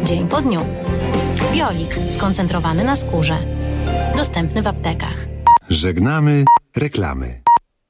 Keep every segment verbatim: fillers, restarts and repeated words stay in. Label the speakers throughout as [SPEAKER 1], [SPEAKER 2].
[SPEAKER 1] dzień po dniu. Biolik skoncentrowany na skórze. Dostępny w aptekach.
[SPEAKER 2] Żegnamy reklamy.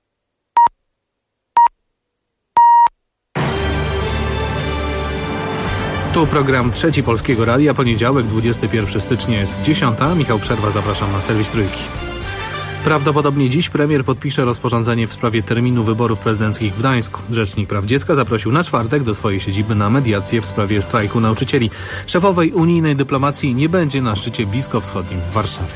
[SPEAKER 3] Tu program Trzeci Polskiego Radia, poniedziałek, dwudziestego pierwszego stycznia jest dziesiąta. Michał Przerwa, zapraszam na serwis Trójki. Prawdopodobnie dziś premier podpisze rozporządzenie w sprawie terminu wyborów prezydenckich w Gdańsku. Rzecznik Praw Dziecka zaprosił na czwartek do swojej siedziby na mediację w sprawie strajku nauczycieli. Szefowej unijnej dyplomacji nie będzie na szczycie bliskowschodnim w Warszawie.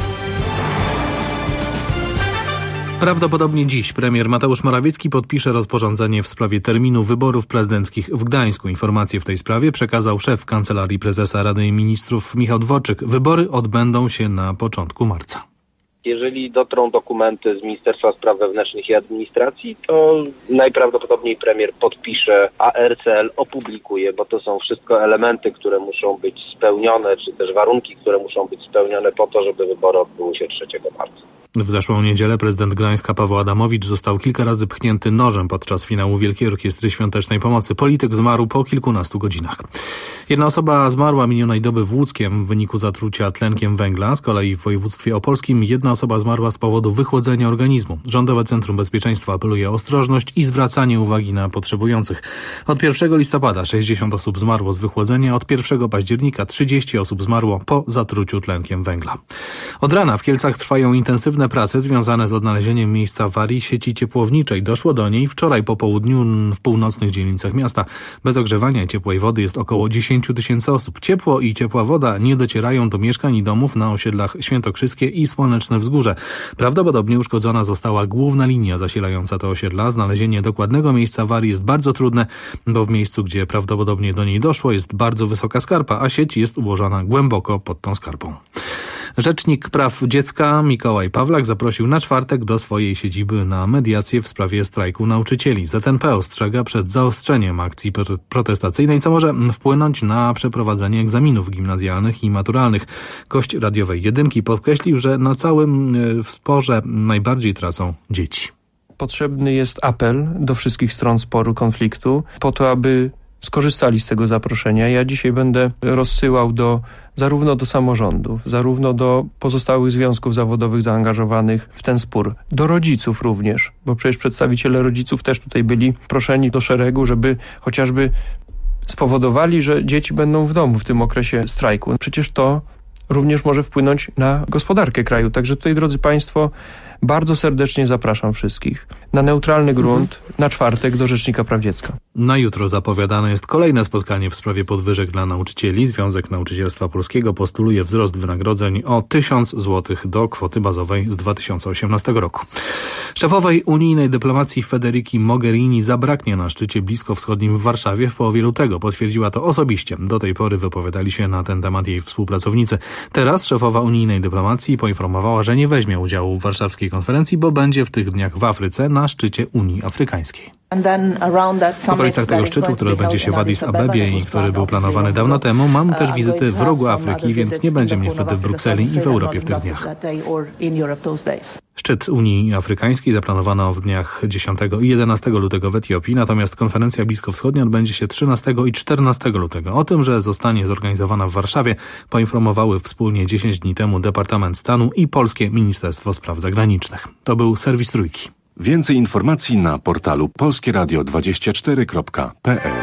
[SPEAKER 3] Prawdopodobnie dziś premier Mateusz Morawiecki podpisze rozporządzenie w sprawie terminu wyborów prezydenckich w Gdańsku. Informacje w tej sprawie przekazał szef Kancelarii Prezesa Rady Ministrów Michał Dworczyk. Wybory odbędą się na początku marca.
[SPEAKER 4] Jeżeli dotrą dokumenty z Ministerstwa Spraw Wewnętrznych i Administracji, to najprawdopodobniej premier podpisze, a R C L opublikuje, bo to są wszystko elementy, które muszą być spełnione, czy też warunki, które muszą być spełnione po to, żeby wybory odbyły się trzeciego marca.
[SPEAKER 3] W zeszłą niedzielę prezydent Gdańska Paweł Adamowicz został kilka razy pchnięty nożem podczas finału Wielkiej Orkiestry Świątecznej Pomocy. Polityk zmarł po kilkunastu godzinach. Jedna osoba zmarła minionej doby w Łódzkiem w wyniku zatrucia tlenkiem węgla. Z kolei w województwie opolskim jedna osoba zmarła z powodu wychłodzenia organizmu. Rządowe Centrum Bezpieczeństwa apeluje o ostrożność i zwracanie uwagi na potrzebujących. Od pierwszego listopada sześćdziesiąt osób zmarło z wychłodzenia, od pierwszego października trzydzieści osób zmarło po zatruciu tlenkiem węgla. Od rana w Kielcach trwają intensywne prace związane z odnalezieniem miejsca awarii sieci ciepłowniczej. Doszło do niej wczoraj po południu w północnych dzielnicach miasta. Bez ogrzewania i ciepłej wody jest około dziesięć tysięcy osób. Ciepło i ciepła woda nie docierają do mieszkań i domów na osiedlach Świętokrzyskie i Słoneczne Wzgórze. Prawdopodobnie uszkodzona została główna linia zasilająca te osiedla. Znalezienie dokładnego miejsca awarii jest bardzo trudne, bo w miejscu, gdzie prawdopodobnie do niej doszło, jest bardzo wysoka skarpa, a sieć jest ułożona głęboko pod tą skarpą. Rzecznik Praw Dziecka Mikołaj Pawlak zaprosił na czwartek do swojej siedziby na mediację w sprawie strajku nauczycieli. Z N P ostrzega przed zaostrzeniem akcji protestacyjnej, co może wpłynąć na przeprowadzenie egzaminów gimnazjalnych i maturalnych. Gość radiowej Jedynki podkreślił, że na całym sporze najbardziej tracą dzieci.
[SPEAKER 5] Potrzebny jest apel do wszystkich stron sporu, konfliktu, po to, aby skorzystali z tego zaproszenia. Ja dzisiaj będę rozsyłał do zarówno do samorządów, zarówno do pozostałych związków zawodowych zaangażowanych w ten spór, do rodziców również, bo przecież przedstawiciele rodziców też tutaj byli proszeni do szeregu, żeby chociażby spowodowali, że dzieci będą w domu w tym okresie strajku. Przecież to również może wpłynąć na gospodarkę kraju. Także tutaj, drodzy Państwo, bardzo serdecznie zapraszam wszystkich na neutralny grunt, mhm. na czwartek do Rzecznika Praw Dziecka.
[SPEAKER 3] Na jutro zapowiadane jest kolejne spotkanie w sprawie podwyżek dla nauczycieli. Związek Nauczycielstwa Polskiego postuluje wzrost wynagrodzeń o tysiąc złotych do kwoty bazowej z dwa tysiące osiemnastego roku. Szefowej unijnej dyplomacji Federici Mogherini zabraknie na szczycie bliskowschodnim w Warszawie w połowie lutego. Potwierdziła to osobiście. Do tej pory wypowiadali się na ten temat jej współpracownicy. Teraz szefowa unijnej dyplomacji poinformowała, że nie weźmie udziału w warszawskiej konferencji, bo będzie w tych dniach w Afryce na szczycie Unii Afrykańskiej. W okolicach tego szczytu, który odbędzie się w Addis Abebie i który był planowany dawno temu, mam też wizyty w rogu Afryki, więc nie będzie mnie wtedy w Brukseli i w Europie w tych dniach. Szczyt Unii Afrykańskiej zaplanowano w dniach dziesiątego i jedenastego lutego w Etiopii, natomiast konferencja bliskowschodnia odbędzie się trzynastego i czternastego lutego. O tym, że zostanie zorganizowana w Warszawie, poinformowały wspólnie dziesięć dni temu Departament Stanu i Polskie Ministerstwo Spraw Zagranicznych. To był serwis Trójki.
[SPEAKER 2] Więcej informacji na portalu polskie radio dwadzieścia cztery kropka p l.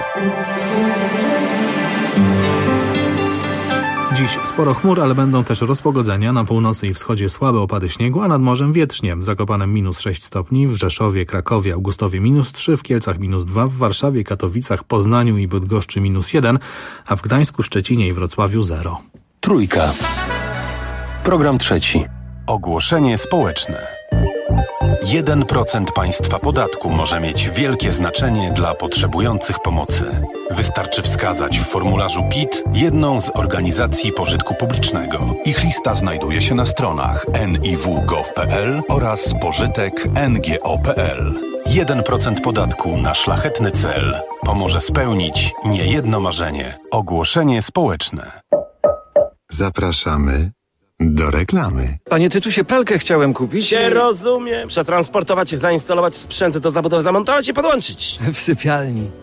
[SPEAKER 3] Dziś sporo chmur, ale będą też rozpogodzenia. Na północy i wschodzie słabe opady śniegu, a nad morzem wietrznie. W Zakopanem minus sześć stopni, w Rzeszowie, Krakowie, Augustowie minus trzy, w Kielcach minus dwa, w Warszawie, Katowicach, Poznaniu i Bydgoszczy minus jeden, a w Gdańsku, Szczecinie i Wrocławiu zero.
[SPEAKER 6] Trójka. Program trzeci.
[SPEAKER 2] Ogłoszenie społeczne. jeden procent państwa podatku może mieć wielkie znaczenie dla potrzebujących pomocy. Wystarczy wskazać w formularzu P I T jedną z organizacji pożytku publicznego. Ich lista znajduje się na stronach n i w kropka gov kropka p l oraz pożytek kropka n g o kropka p l. jeden procent podatku na szlachetny cel pomoże spełnić niejedno marzenie. Ogłoszenie społeczne. Zapraszamy do reklamy.
[SPEAKER 7] Panie Tytusie, pralkę chciałem kupić.
[SPEAKER 8] Nie rozumiem. Przetransportować i zainstalować sprzęty do zabudowy, zamontować i podłączyć.
[SPEAKER 7] W sypialni.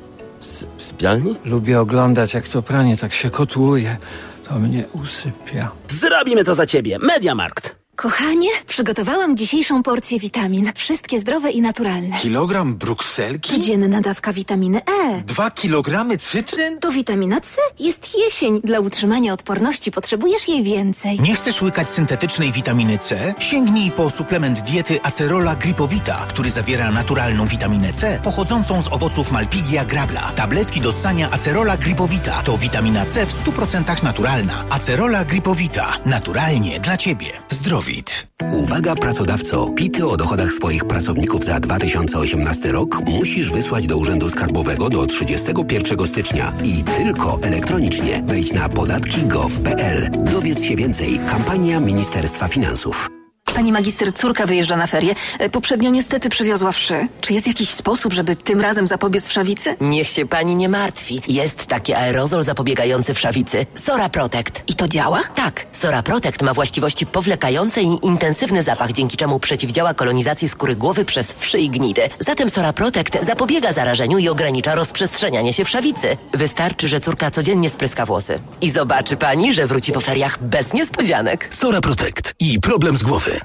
[SPEAKER 8] S- w sypialni?
[SPEAKER 7] Lubię oglądać, jak to pranie tak się kotłuje. To mnie usypia.
[SPEAKER 8] Zrobimy to za ciebie. Mediamarkt.
[SPEAKER 9] Kochanie, przygotowałam dzisiejszą porcję witamin. Wszystkie zdrowe i naturalne.
[SPEAKER 10] Kilogram brukselki?
[SPEAKER 9] Codzienna dawka witaminy E.
[SPEAKER 10] Dwa kilogramy cytryn?
[SPEAKER 9] To witamina C. Jest jesień. Dla utrzymania odporności potrzebujesz jej więcej.
[SPEAKER 11] Nie chcesz łykać syntetycznej witaminy C? Sięgnij po suplement diety Acerola Gripowita, który zawiera naturalną witaminę C pochodzącą z owoców Malpighia grabla. Tabletki do ssania Acerola Gripowita to witamina C w stu procentach naturalna. Acerola Gripowita. Naturalnie dla Ciebie. Zdrowie.
[SPEAKER 12] Uwaga pracodawco, pity o dochodach swoich pracowników za dwa tysiące osiemnasty rok musisz wysłać do Urzędu Skarbowego do trzydziestego pierwszego stycznia i tylko elektronicznie. Wejdź na podatki kropka gov kropka pe el. Dowiedz się więcej. Kampania Ministerstwa Finansów.
[SPEAKER 9] Pani magister, córka wyjeżdża na ferie. Poprzednio niestety przywiozła wszy. Czy jest jakiś sposób, żeby tym razem zapobiec wszawicy?
[SPEAKER 13] Niech się pani nie martwi. Jest taki aerozol zapobiegający wszawicy. Sora Protect.
[SPEAKER 9] I to działa?
[SPEAKER 13] Tak. Sora Protect ma właściwości powlekające i intensywny zapach, dzięki czemu przeciwdziała kolonizacji skóry głowy przez wszy i gnidy. Zatem Sora Protect zapobiega zarażeniu i ogranicza rozprzestrzenianie się wszawicy. Wystarczy, że córka codziennie spryska włosy. I zobaczy pani, że wróci po feriach bez niespodzianek.
[SPEAKER 6] Sora Protect i problem z głowy.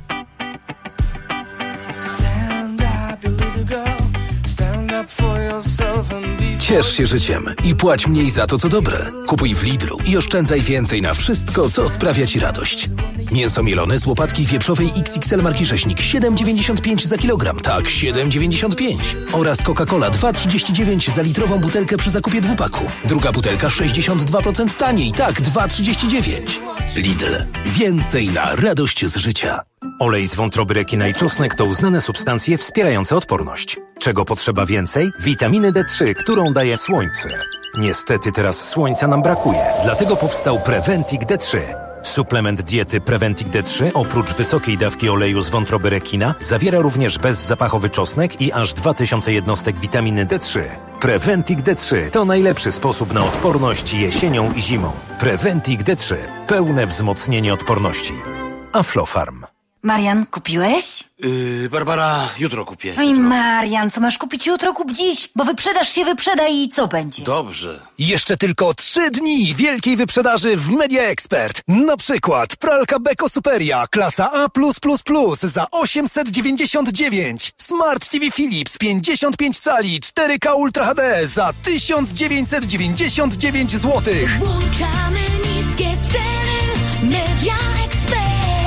[SPEAKER 6] Ciesz się życiem i płać mniej za to, co dobre. Kupuj w Lidlu i oszczędzaj więcej na wszystko, co sprawia Ci radość. Mięso mielone z łopatki wieprzowej X X L marki Rzeźnik siedem dziewięćdziesiąt pięć za kilogram. Tak, siedem dziewięćdziesiąt pięć. Oraz Coca-Cola dwa trzydzieści dziewięć za litrową butelkę przy zakupie dwupaku. Druga butelka sześćdziesiąt dwa procent taniej. Tak, dwa trzydzieści dziewięć. Lidl. Więcej na radość z życia.
[SPEAKER 14] Olej z wątroby rekina i czosnek to uznane substancje wspierające odporność. Czego potrzeba więcej? Witaminy D trzy, którą daje słońce. Niestety teraz słońca nam brakuje, dlatego powstał Preventic D trzy. Suplement diety Preventic D trzy oprócz wysokiej dawki oleju z wątroby rekina zawiera również bezzapachowy czosnek i aż dwa tysiące jednostek witaminy D trzy. Preventic D trzy to najlepszy sposób na odporność jesienią i zimą. Preventic D trzy. Pełne wzmocnienie odporności. Aflofarm.
[SPEAKER 15] Marian, kupiłeś?
[SPEAKER 16] Yy, Barbara, jutro kupię.
[SPEAKER 15] Oj, Marian, co masz kupić jutro, kup dziś, bo wyprzedaż się wyprzeda i co będzie?
[SPEAKER 16] Dobrze.
[SPEAKER 17] Jeszcze tylko trzy dni wielkiej wyprzedaży w Media Expert. Na przykład pralka Beko Superia, klasa A plus plus plus za osiemset dziewięćdziesiąt dziewięć. Smart T V Philips pięćdziesiąt pięć cali cztery K Ultra H D za tysiąc dziewięćset dziewięćdziesiąt dziewięć złotych.
[SPEAKER 18] Włączamy niskie ceny. Media Expert.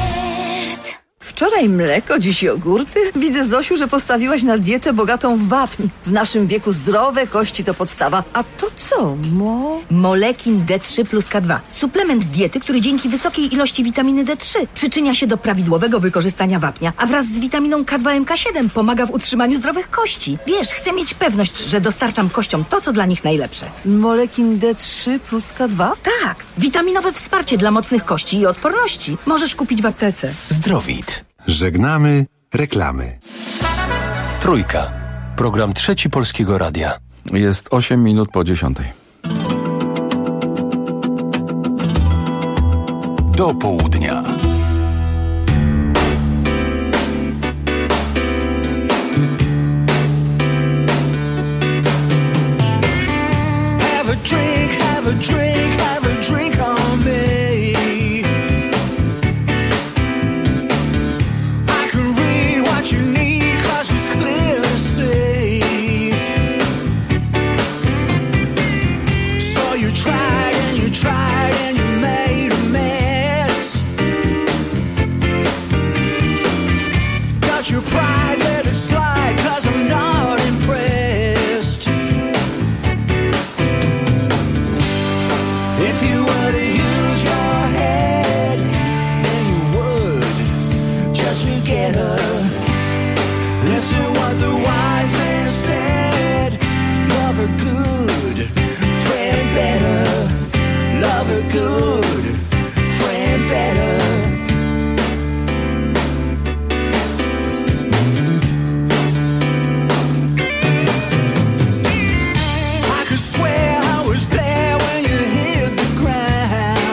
[SPEAKER 19] Wczoraj mleko, dziś jogurty. Widzę, Zosiu, że postawiłaś na dietę bogatą w wapń. W naszym wieku zdrowe kości to podstawa. A to co, mo?
[SPEAKER 20] Molekin D trzy plus K dwa. Suplement diety, który dzięki wysokiej ilości witaminy D trzy przyczynia się do prawidłowego wykorzystania wapnia, a wraz z witaminą K dwa M K siedem pomaga w utrzymaniu zdrowych kości. Wiesz, chcę mieć pewność, że dostarczam kościom to, co dla nich najlepsze.
[SPEAKER 19] Molekin D trzy plus K dwa?
[SPEAKER 20] Tak. Witaminowe wsparcie dla mocnych kości i odporności. Możesz kupić w aptece.
[SPEAKER 2] Zdrowit. Żegnamy reklamy.
[SPEAKER 6] Trójka. Program Trzeci Polskiego Radia.
[SPEAKER 21] Jest osiem minut po dziesiątej.
[SPEAKER 2] Do południa.
[SPEAKER 18] Have a drink, have a drink, have a drink on me. You need, 'cause it's clear to see. So you tried and you tried and you made a mess. Got your pride, let it slide, 'cause I'm not impressed. If you were to use your head, then you would just forget her. Listen what the wise man said. Love her good, friend better. Love her good, friend better. I could swear I was there when you hit the ground.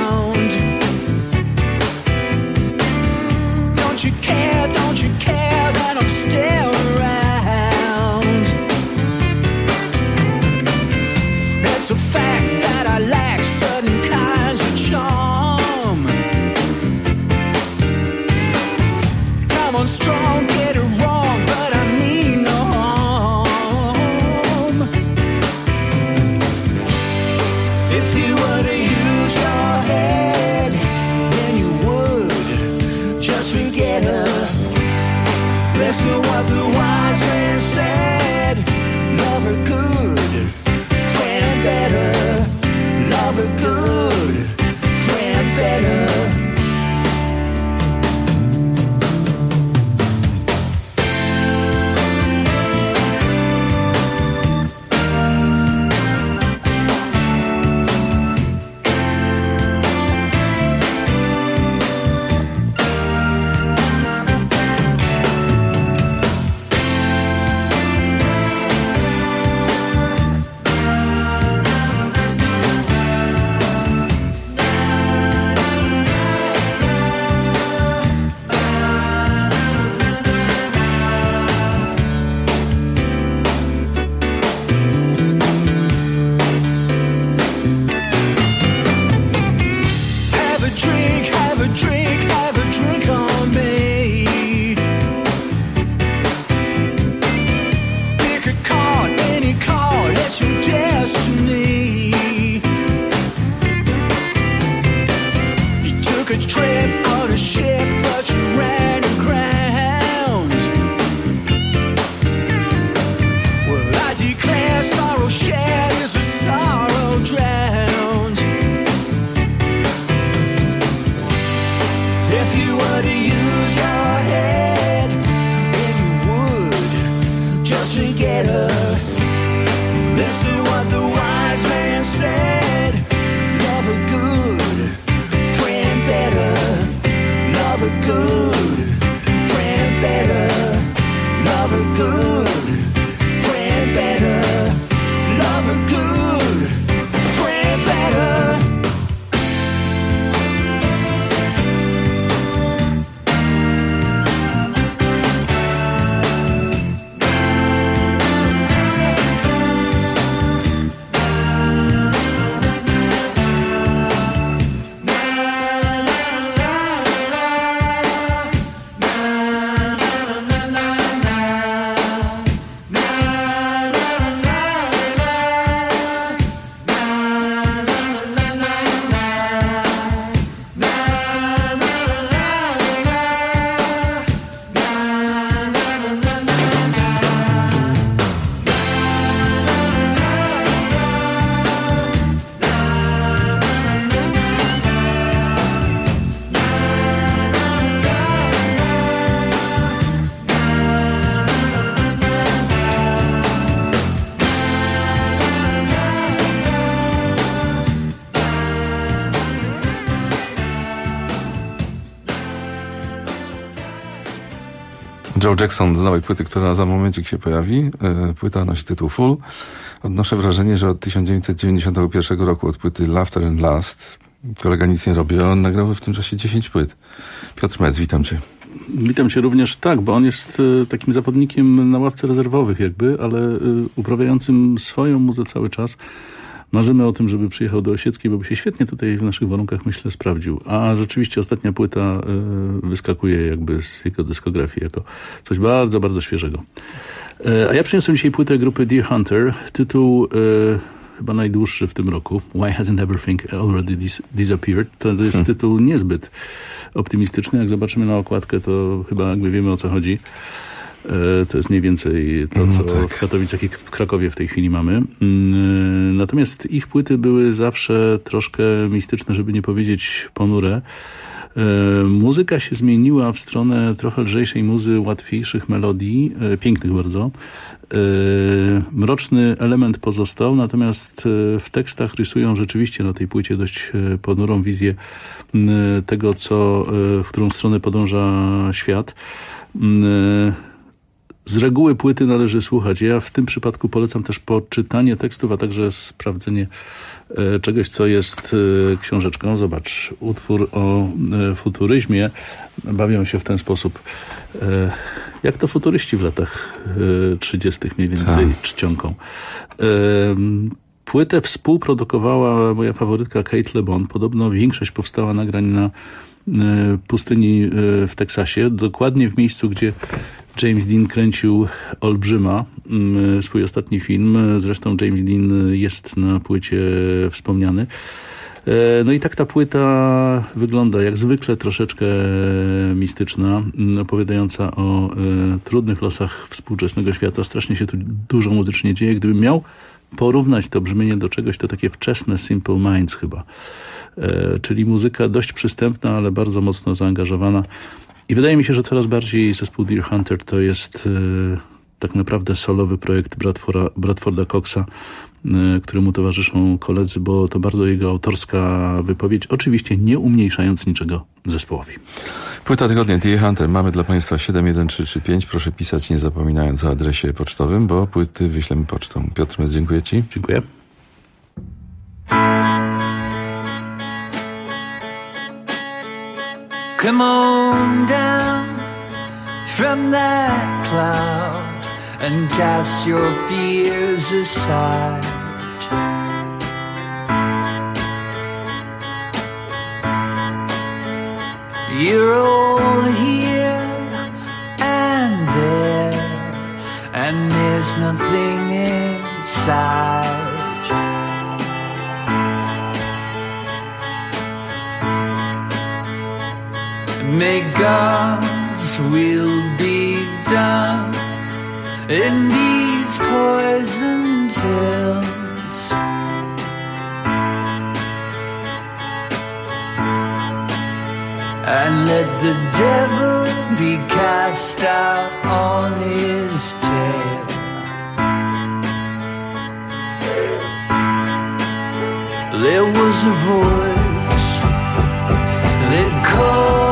[SPEAKER 18] you were to use your head, then you would just forget her. Listen what the wise man said. Love her good, friend better. Love her good, friend better.
[SPEAKER 21] Joe Jackson z nowej płyty, która za momencik się pojawi. Płyta nosi tytuł Full. Odnoszę wrażenie, że od tysiąc dziewięćset dziewięćdziesiątego pierwszego roku, od płyty Laughter and Lust, kolega nic nie robi, a on nagrał w tym czasie dziesięć płyt. Piotr Mec, witam cię.
[SPEAKER 1] Witam cię również, tak, bo on jest y, takim zawodnikiem na ławce rezerwowych jakby, ale y, uprawiającym swoją muzę cały czas. Marzymy o tym, żeby przyjechał do Osieckiej, bo by się świetnie tutaj w naszych warunkach, myślę, sprawdził. A rzeczywiście ostatnia płyta y, wyskakuje jakby z jego dyskografii jako coś bardzo, bardzo świeżego. Y, a ja przyniosłem dzisiaj płytę grupy Deer Hunter. Tytuł y, chyba najdłuższy w tym roku. Why Hasn't Everything Already dis- Disappeared? To jest hmm. tytuł niezbyt optymistyczny. Jak zobaczymy na okładkę, to chyba jakby wiemy, o co chodzi. To jest mniej więcej to, co no tak. w Katowicach i w Krakowie w tej chwili mamy. Natomiast ich płyty były zawsze troszkę mistyczne, żeby nie powiedzieć ponure. Muzyka się zmieniła w stronę trochę lżejszej muzy, łatwiejszych melodii, pięknych bardzo. Mroczny element pozostał, natomiast w tekstach rysują rzeczywiście na tej płycie dość ponurą wizję tego, co, w którą stronę podąża świat. Z reguły płyty należy słuchać. Ja w tym przypadku polecam też poczytanie tekstów, a także sprawdzenie e, czegoś, co jest e, książeczką. Zobacz, utwór o e, futuryzmie. Bawią się w ten sposób. E, jak to futuryści w latach e, trzydziestych mniej więcej Ta. czcionką. E, płytę współprodukowała moja faworytka Kate Le Bon. Podobno większość powstała nagrań na pustyni w Teksasie, dokładnie w miejscu, gdzie James Dean kręcił Olbrzyma, swój ostatni film. Zresztą James Dean jest na płycie wspomniany. No i tak ta płyta wygląda, jak zwykle troszeczkę mistyczna, opowiadająca o e, trudnych losach współczesnego świata. Strasznie się tu dużo muzycznie dzieje. Gdybym miał porównać to brzmienie do czegoś, to takie wczesne Simple Minds chyba. E, czyli muzyka dość przystępna, ale bardzo mocno zaangażowana. I wydaje mi się, że coraz bardziej zespół Deer Hunter to jest e, tak naprawdę solowy projekt Bradforda, Bradforda Coxa, któremu towarzyszą koledzy, bo to bardzo jego autorska wypowiedź, oczywiście nie umniejszając niczego zespołowi.
[SPEAKER 21] Płyta tygodnia Deer Hunter. Mamy dla Państwa siedem jeden trzy trzy pięć. Proszę pisać, nie zapominając o adresie pocztowym, bo płyty wyślemy pocztą. Piotr Mec, dziękuję Ci.
[SPEAKER 1] Dziękuję.
[SPEAKER 18] Come on down from that cloud and cast your fears aside. You're all here and there, and there's nothing inside. May God's will be done in these poisoned hills. And let the devil be cast out on his tail. There was a voice that called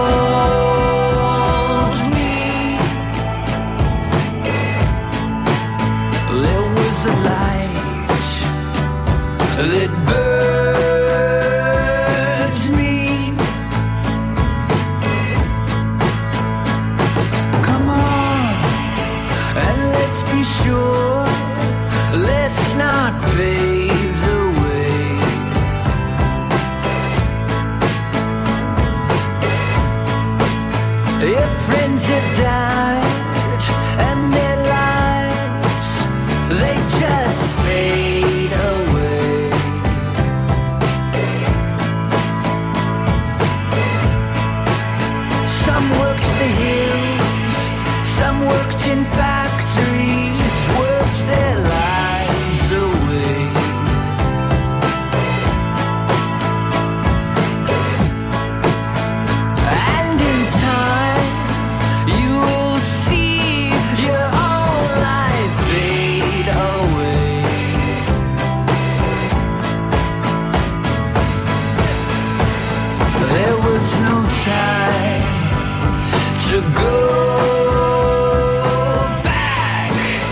[SPEAKER 18] that burned me. Come on, and let's be sure, let's not pave the way. If friends have died and their lives, they just fade away. Some worked the hills, some worked in factories, worked their lives away. And in time, you will see your own life fade away. There was no time to go back.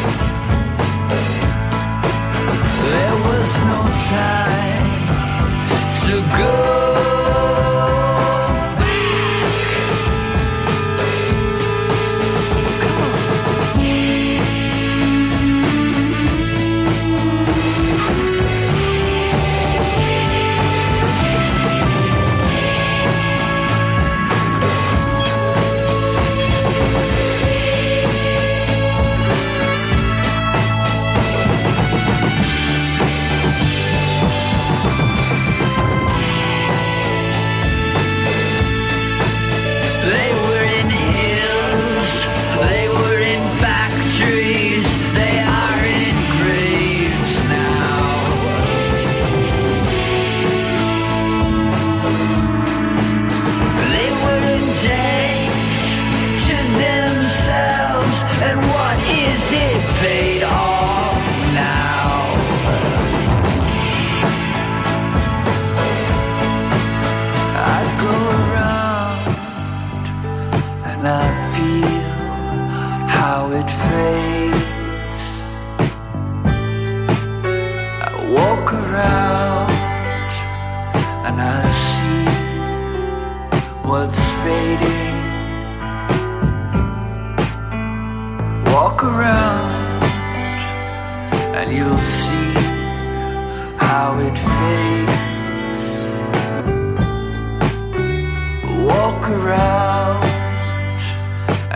[SPEAKER 18] There was no time to go paid off now. I go around and I feel how it fades. I walk around and I see what's fading. Walk around and you'll see how it fades. Walk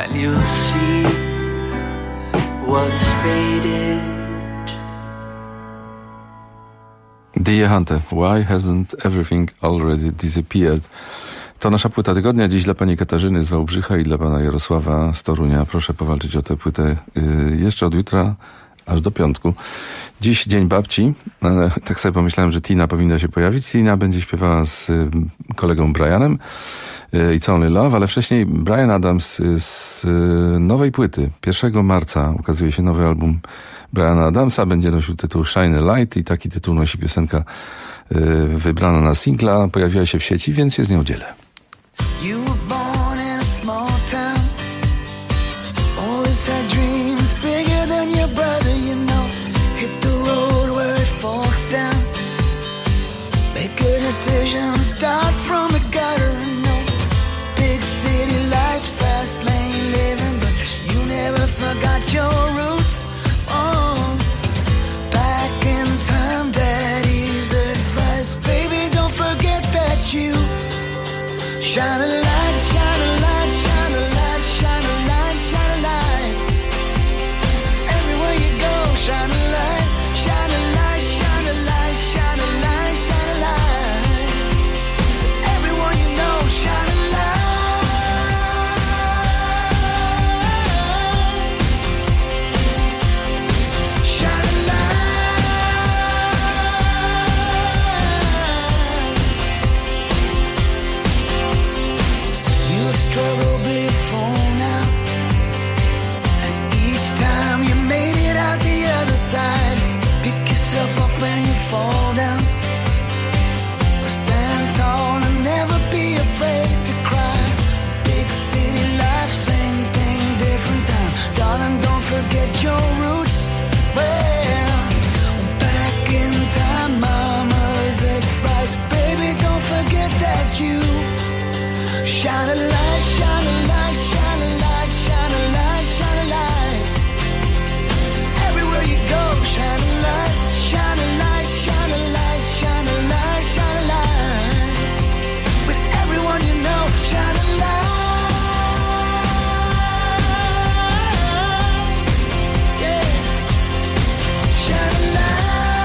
[SPEAKER 18] and you'll see what's faded.
[SPEAKER 21] Dear Hunter, why hasn't everything already disappeared? To nasza płyta tygodnia. Dziś dla pani Katarzyny z Wałbrzycha i dla pana Jarosława z Torunia. Proszę powalczyć o tę płytę yy, jeszcze od jutra aż do piątku. Dziś Dzień Babci. E, tak sobie pomyślałem, że Tina powinna się pojawić. Tina będzie śpiewała z y, kolegą Brianem y, It's Only Love, ale wcześniej Bryan Adams y, z y, nowej płyty. pierwszego marca ukazuje się nowy album Bryana Adamsa. Będzie nosił tytuł Shine a Light i taki tytuł nosi piosenka y, wybrana na singla. Pojawiła się w sieci, więc się z nią dzielę.
[SPEAKER 18] You were born in a small town. Always had dreams bigger than your brother, you know. Hit the road where it forks down. Make a decision, start from the gutter. No big city life's fast lane living, but you never forgot your roots. Oh, back in time, daddy's advice, baby, don't forget that you shine a light, shine a light, shine a light, shine a light, shine a light. Everywhere you go, shine a light, shine a light, shine a light, shine a light, shine a light. Everyone you know, shine a light. Shine a light. You've struggled before now, and each time you made it out the other side. Pick yourself up when you fall down. Stand tall and never be afraid to cry. Big city life, same thing, different time. Darling, don't forget your roots. Well, back in time, mama's advice, baby, don't forget that you shine a light, shine a light, shine a light, shine a light, shine a light. Everywhere you go, shine a light, shine a light, shine a light, shine a light, shine a light. With everyone you know, shine a light. Yeah, shine a light.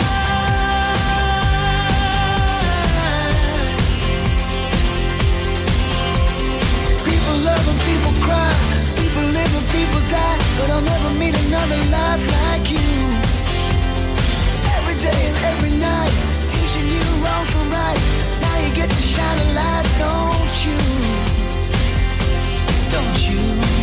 [SPEAKER 18] People love and people cry, people live and people die, but I'll never meet another life like you. Every day and every night, teaching you wrong from right. Now you get to shine a light, don't you? Don't you?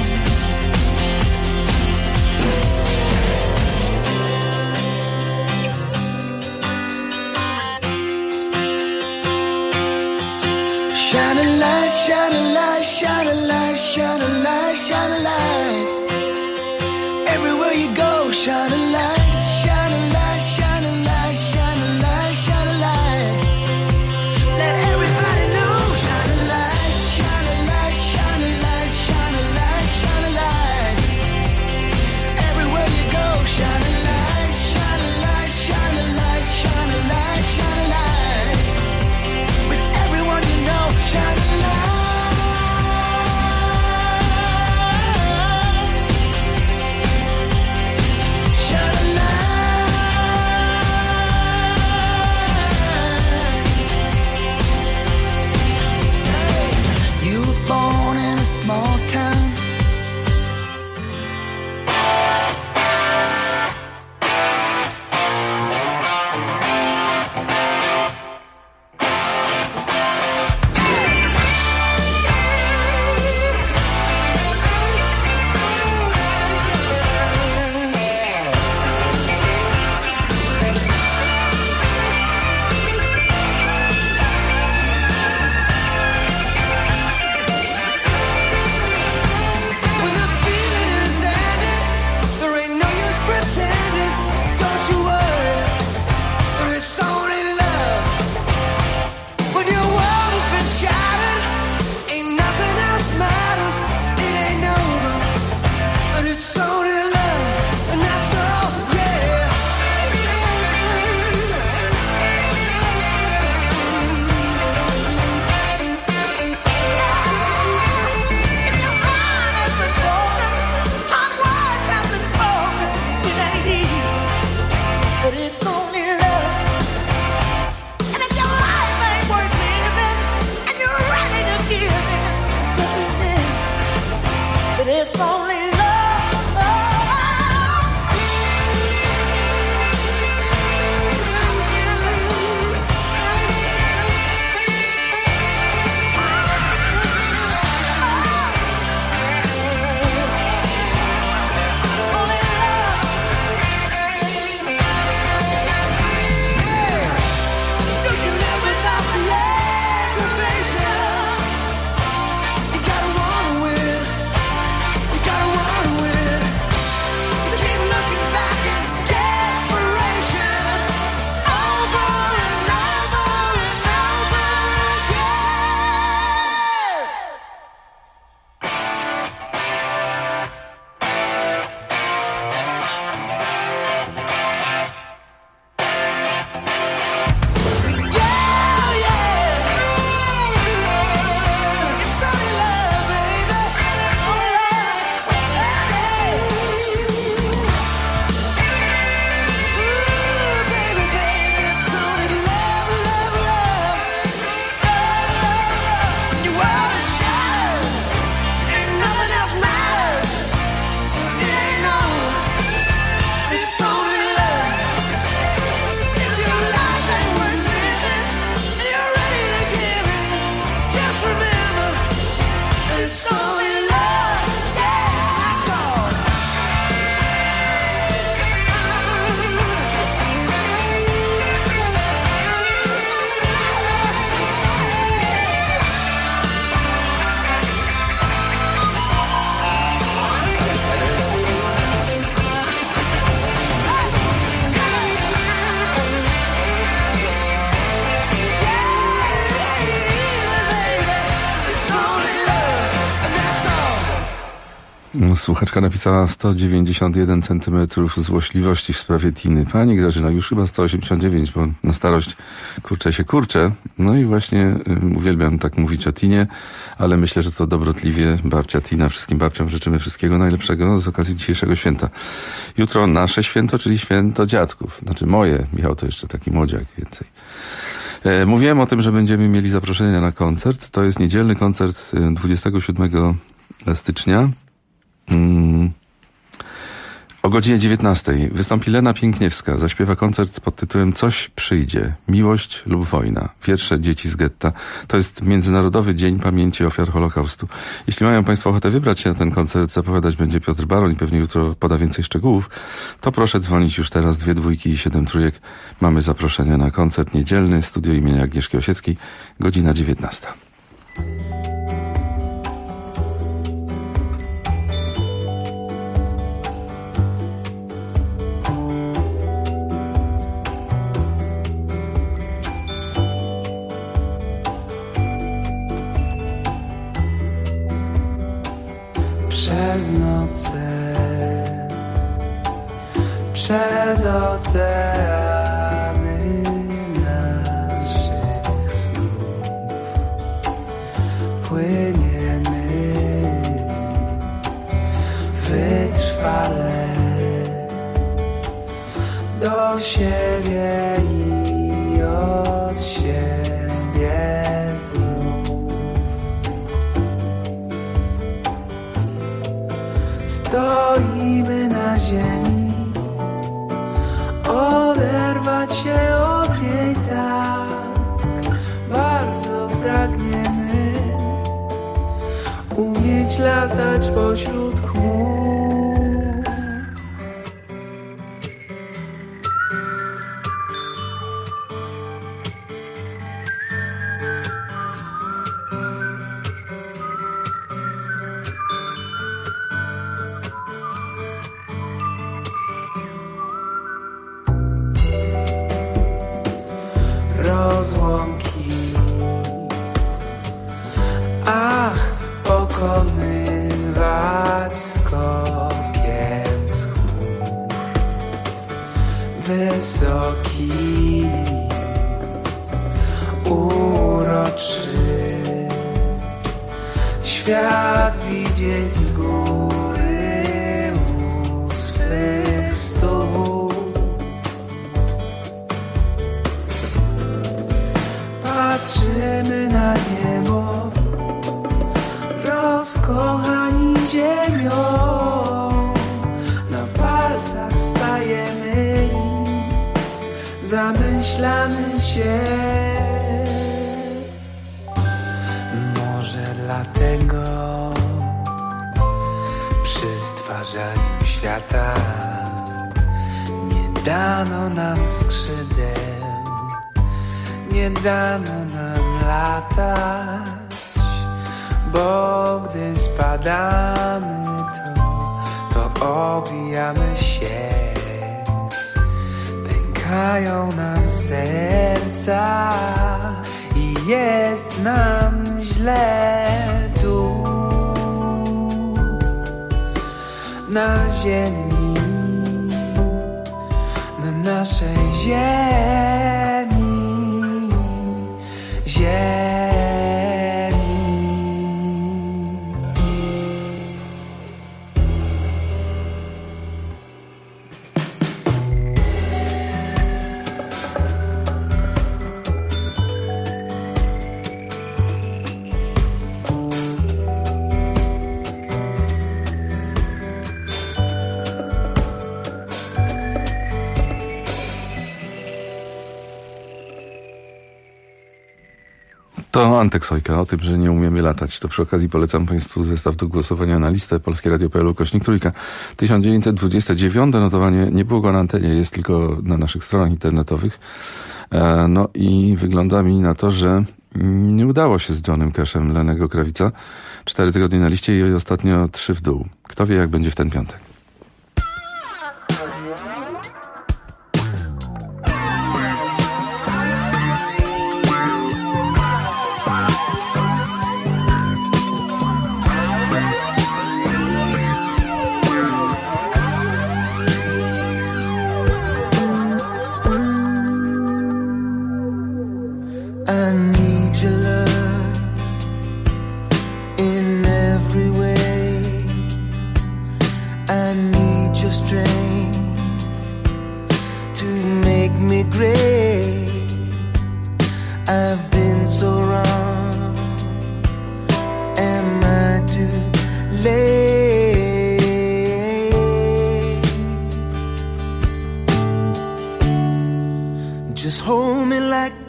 [SPEAKER 18] Shine a light, shine a light, shine a light, shine a light, shine a light. Everywhere you go, shine a light, shine a light, shine a light, shine a light, shine a light. Let everybody know, shine a light, shine a light, shine a light, shine a light, shine a light. Everywhere you go, shine a light, shine a light, shine a light, shine a light, shine a light. With everyone you know, shine a light. Shine
[SPEAKER 21] Słuchaczka napisała sto dziewięćdziesiąt jeden centymetrów złośliwości w sprawie Tiny. Pani Grażyna, już chyba sto osiemdziesiąt dziewięć, bo na starość kurczę się kurczę. No i właśnie um, uwielbiam tak mówić o Tinie, ale myślę, że to dobrotliwie babcia Tina. Wszystkim babciom życzymy wszystkiego najlepszego z okazji dzisiejszego święta. Jutro nasze święto, czyli święto dziadków. Znaczy moje. Michał to jeszcze taki młodziak więcej. E, mówiłem o tym, że będziemy mieli zaproszenia na koncert. To jest niedzielny koncert dwudziestego siódmego stycznia. Hmm. O godzinie dziewiętnastej wystąpi Lena Piękniewska. Zaśpiewa koncert pod tytułem Coś przyjdzie. Miłość lub wojna. Wiersze dzieci z getta. To jest Międzynarodowy Dzień Pamięci Ofiar Holokaustu. Jeśli mają Państwo ochotę wybrać się na ten koncert, zapowiadać będzie Piotr Baroń, pewnie jutro poda więcej szczegółów, to proszę dzwonić już teraz. Dwie dwójki i siedem trójek. Mamy zaproszenie na koncert niedzielny. Studio imienia Agnieszki Osieckiej. Godzina dziewiętnasta.
[SPEAKER 18] Przez noce, przez oceany naszych snów płyniemy wytrwale do siebie i od siebie znów. Stoimy na ziemi, oderwać się od niej tak bardzo pragniemy, umieć latać pośród chmur. Rozłąki, ach, pokonywać skokiem z chmur. Wysoki, uroczy, świat widzieć z góry u swych stóp. Patrzymy na niebo, rozkochani ziemią. Na palcach stajemy i zamyślamy się. Może dlatego przy stwarzaniu świata nie dano nam skrzydeł, nie dano nam latać, bo gdy spadamy, to, to obijamy się. Pękają nam serca i jest nam źle tu, na ziemi, na naszej ziemi. Ziemi.
[SPEAKER 21] To Antek Sojka o tym, że nie umiemy latać. To przy okazji polecam Państwu zestaw do głosowania na listę Polskie Radio kropka p l ukośnik trójka. tysiąc dziewięćset dwudzieste dziewiąte notowanie, nie było go na antenie, jest tylko na naszych stronach internetowych. No i wygląda mi na to, że nie udało się z Johnem Cashem Lennego Krawica. Cztery tygodnie na liście i ostatnio trzy w dół. Kto wie, jak będzie w ten piątek.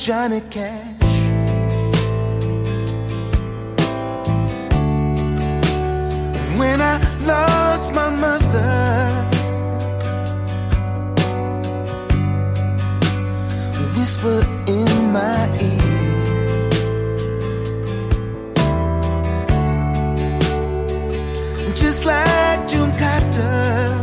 [SPEAKER 18] Johnny Cash. When I lost my mother, whisper in my ear, just like June Carter.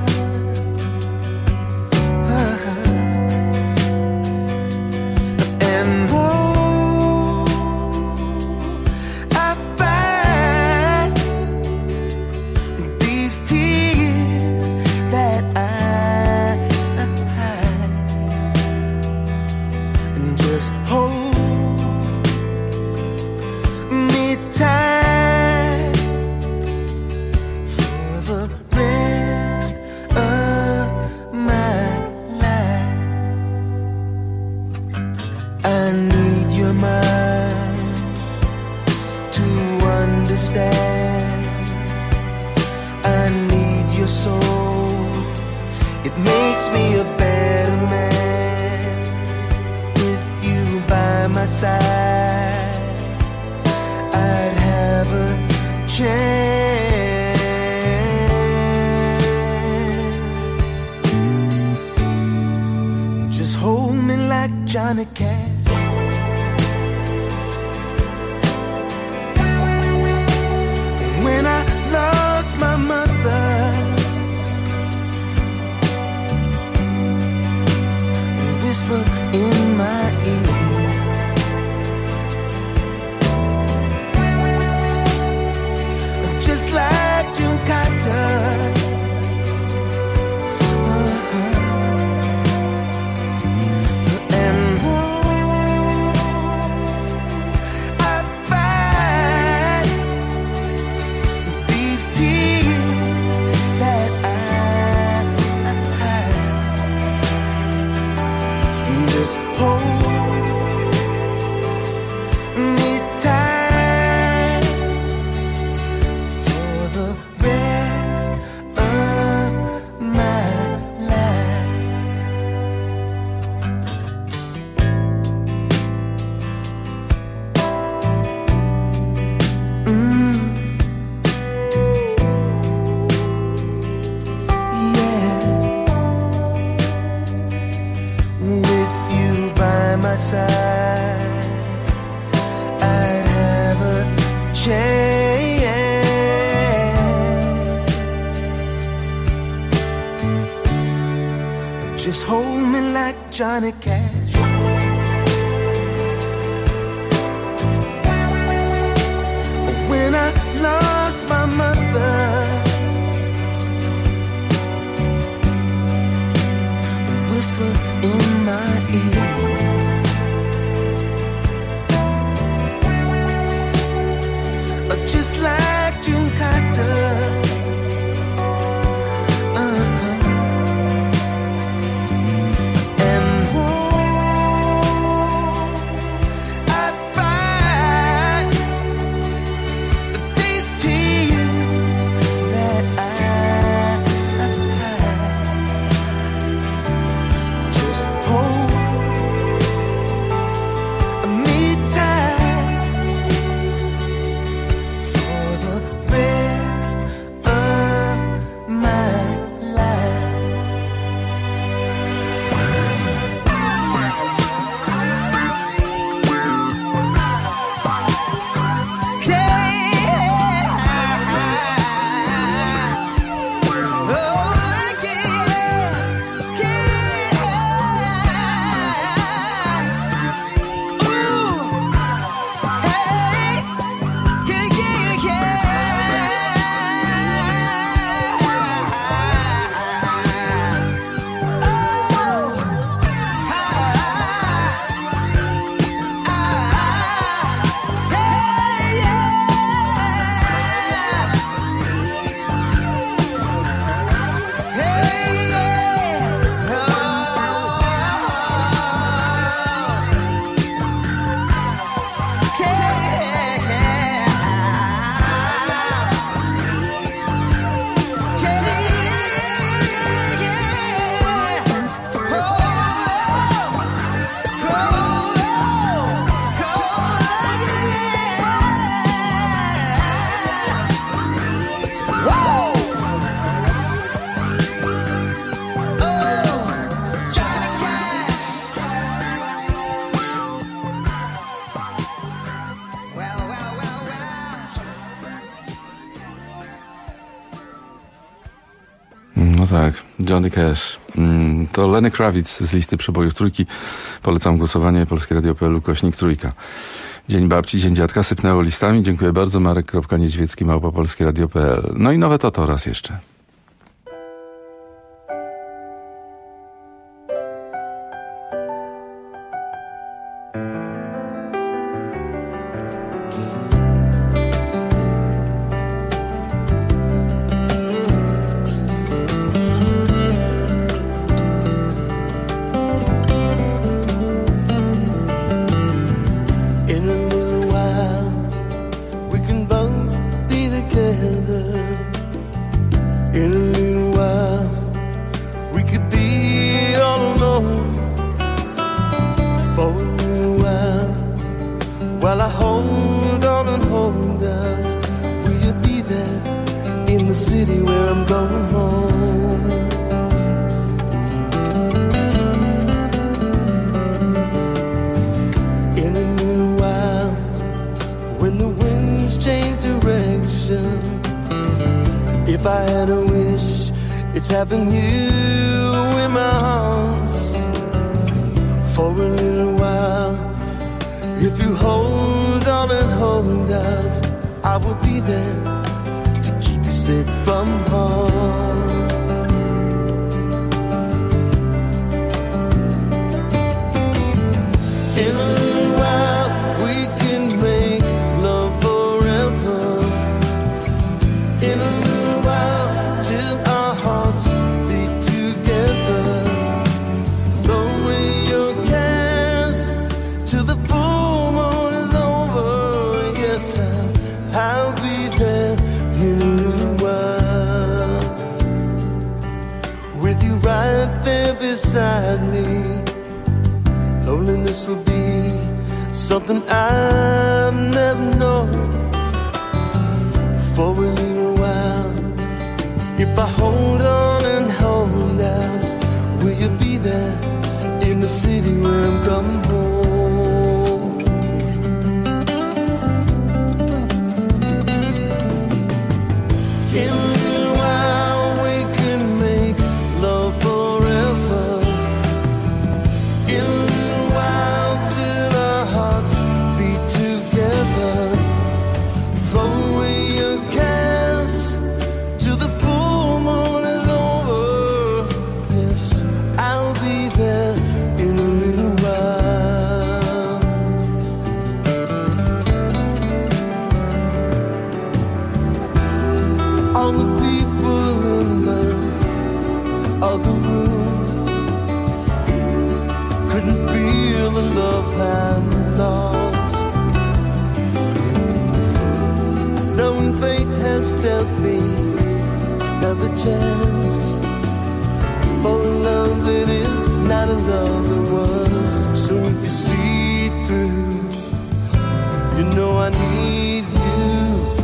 [SPEAKER 18] Johnny Cash. When I lost my mother, whisper in my ear, just like June Carter. Just hold me like Johnny Cash. When I lost my mother, whisper in my ear, just like June Carter.
[SPEAKER 21] tak, Johnny Cash. Mm, to Lenny Kravitz z listy przebojów trójki. Polecam głosowanie polskie radio kropka p l ukośnik trójka. Dzień babci, dzień dziadka, sypnęło listami. Dziękuję bardzo. Marek kropka niedźwiecki małpa polskie radio kropka p l. No i nowe Toto raz jeszcze.
[SPEAKER 18] Having you in my arms for a little while. If you hold on and hold out, I will be there to keep you safe from harm. In a little while we can make love forever. In a little while till our hearts beat together. Throw away your cares till the full moon is over. Yes, I'll, I'll be there in a little while, with you right there beside me. Loneliness will be something I've never known. For a little while, if I hold on and hold out, will you be there in the city where I'm coming home? In a little while we can make love forever. In a little while till our hearts beat together. Throw away your cares till the full moon is over. Yes, I'll be there in a little while. All the people in the other room couldn't feel the love I'm lost. Knowing fate has dealt me another chance for a love that is not a love that was. So if you see it through, you know I need you.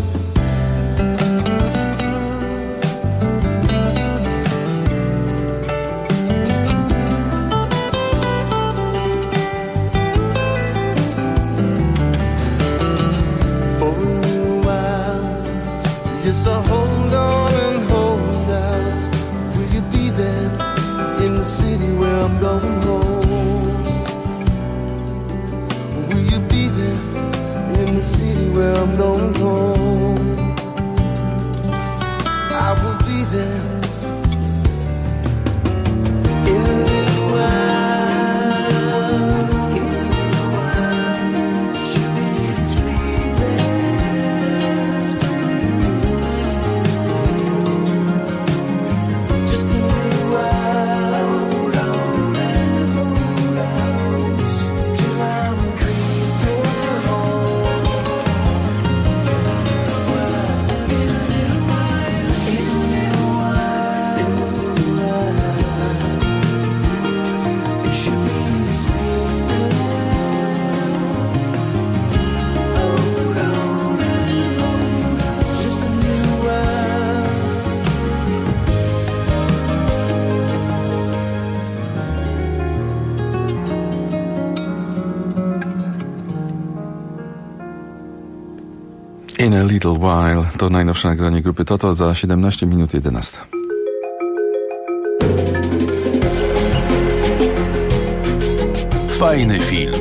[SPEAKER 18] For a little while, yes, I hold on and hold out. Will you be there in the city where I'm going home? Will you be there in the city where I'm going home? I will be there in a little while. In a little while, she'll be sleeping. Just a little while, hold on and hold out till I'm creeping home. In a little while, in a little while, in a little while, you should be sleeping. Hold on and hold out, just a little while.
[SPEAKER 21] In a Little While to najnowsze nagranie grupy Toto za siedemnaście minut jedenasta.
[SPEAKER 2] fajny film.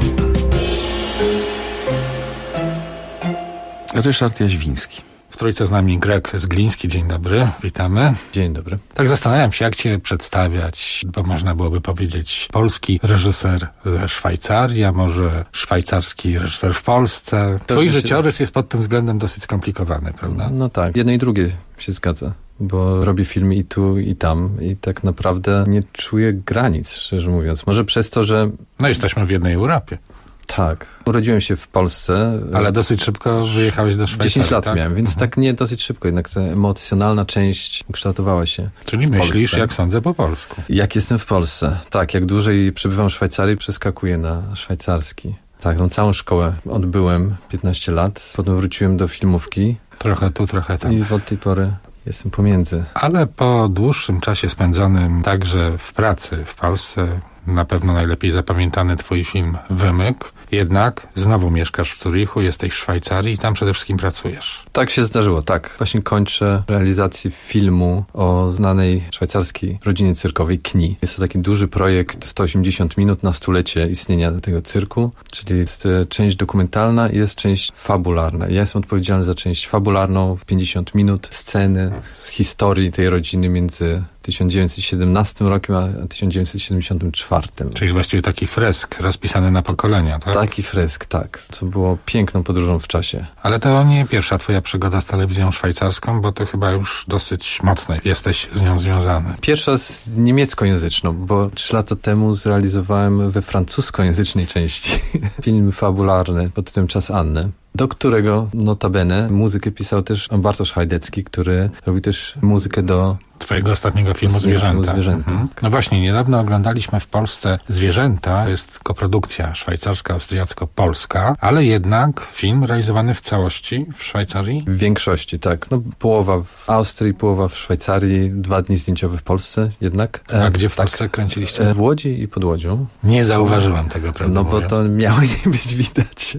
[SPEAKER 21] Ryszard Jaźwiński.
[SPEAKER 3] W trójce z nami Greg Zgliński. Dzień dobry, witamy.
[SPEAKER 4] Dzień dobry.
[SPEAKER 3] Tak zastanawiam się, jak cię przedstawiać, bo można byłoby powiedzieć polski reżyser ze Szwajcarii, a może szwajcarski reżyser w Polsce. Twój
[SPEAKER 4] się...
[SPEAKER 3] życiorys jest pod tym względem dosyć skomplikowany, prawda?
[SPEAKER 4] No tak, jedno i drugie się zgadza, bo robię filmy i tu, i tam i tak naprawdę nie czuję granic, szczerze mówiąc. Może przez to, że...
[SPEAKER 3] No jesteśmy w jednej Europie.
[SPEAKER 4] Tak. Urodziłem się w Polsce.
[SPEAKER 3] Ale dosyć szybko wyjechałeś do Szwajcarii,
[SPEAKER 4] dziesięć lat
[SPEAKER 3] tak?
[SPEAKER 4] miałem, więc
[SPEAKER 3] mhm.
[SPEAKER 4] tak nie dosyć szybko, jednak ta emocjonalna część kształtowała się.
[SPEAKER 3] Czyli myślisz, Polsce. Jak sądzę, po polsku.
[SPEAKER 4] Jak jestem w Polsce. Tak, jak dłużej przebywam w Szwajcarii, przeskakuję na szwajcarski. Tak, no całą szkołę odbyłem, piętnaście lat. Potem wróciłem do filmówki.
[SPEAKER 3] Trochę tu, trochę tam.
[SPEAKER 4] I od tej pory jestem pomiędzy.
[SPEAKER 3] Ale po dłuższym czasie spędzonym także w pracy w Polsce, na pewno najlepiej zapamiętany twój film Wymyk. Jednak znowu mieszkasz w Zurichu, jesteś w Szwajcarii i tam przede wszystkim pracujesz.
[SPEAKER 4] Tak się zdarzyło, tak. Właśnie kończę realizację filmu o znanej szwajcarskiej rodzinie cyrkowej K N I. Jest to taki duży projekt, sto osiemdziesiąt minut na stulecie istnienia tego cyrku, czyli jest część dokumentalna i jest część fabularna. Ja jestem odpowiedzialny za część fabularną, pięćdziesiąt minut sceny z historii tej rodziny między tysiąc dziewięćset siedemnastym rokiem a tysiąc dziewięćset siedemdziesiątym czwartym.
[SPEAKER 3] Czyli właściwie taki fresk rozpisany na pokolenia, tak?
[SPEAKER 4] Taki fresk, tak. To było piękną podróżą w czasie.
[SPEAKER 3] Ale to nie pierwsza twoja przygoda z telewizją szwajcarską, bo to chyba już dosyć mocno jesteś z nią związany.
[SPEAKER 4] Pierwsza z niemieckojęzyczną, bo trzy lata temu zrealizowałem we francuskojęzycznej części film fabularny pod tytułem Czas Anny, do którego notabene muzykę pisał też Bartosz Hajdecki, który robi też muzykę do
[SPEAKER 3] twojego ostatniego filmu Zwierzęta.
[SPEAKER 4] Zwierzęta.
[SPEAKER 3] Mhm. No właśnie, niedawno oglądaliśmy w Polsce Zwierzęta. To jest koprodukcja szwajcarska, austriacko-polska, ale jednak film realizowany w całości w Szwajcarii?
[SPEAKER 4] W większości, tak. No, połowa w Austrii, połowa w Szwajcarii, dwa dni zdjęciowe w Polsce jednak.
[SPEAKER 3] A e, gdzie w tak. Polsce kręciliście?
[SPEAKER 4] E, w Łodzi i pod Łodzią.
[SPEAKER 3] Nie zauważyłem tego, prawda
[SPEAKER 4] No bo
[SPEAKER 3] mówiąc.
[SPEAKER 4] to miało nie być widać.